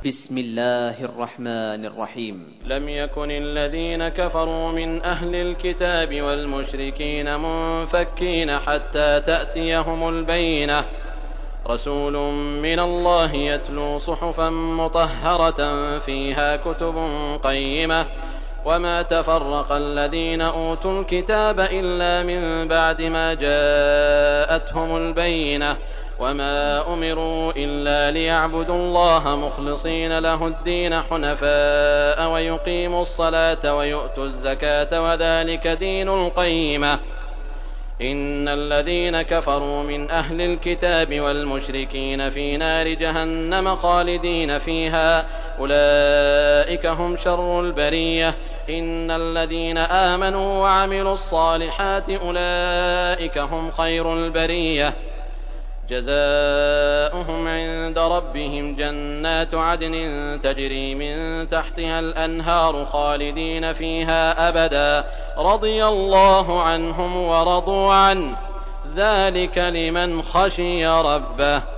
بسم الله الرحمن الرحيم. لم يكن الذين كفروا من أهل الكتاب والمشركين منفكين حتى تأتيهم البينة، رسول من الله يتلو صحفا مطهرة فيها كتب قيمة، وما تفرق الذين أوتوا الكتاب إلا من بعد ما جاءتهم البينة، وما أمروا إلا ليعبدوا الله مخلصين له الدين حنفاء ويقيموا الصلاة ويؤتوا الزكاة وذلك دين القيمة. إن الذين كفروا من أهل الكتاب والمشركين في نار جهنم خالدين فيها أولئك هم شر البرية. إن الذين آمنوا وعملوا الصالحات أولئك هم خير البرية. جزاؤهم عند ربهم جنات عدن تجري من تحتها الأنهار خالدين فيها أبدا، رضي الله عنهم ورضوا عنه، ذلك لمن خشي ربه.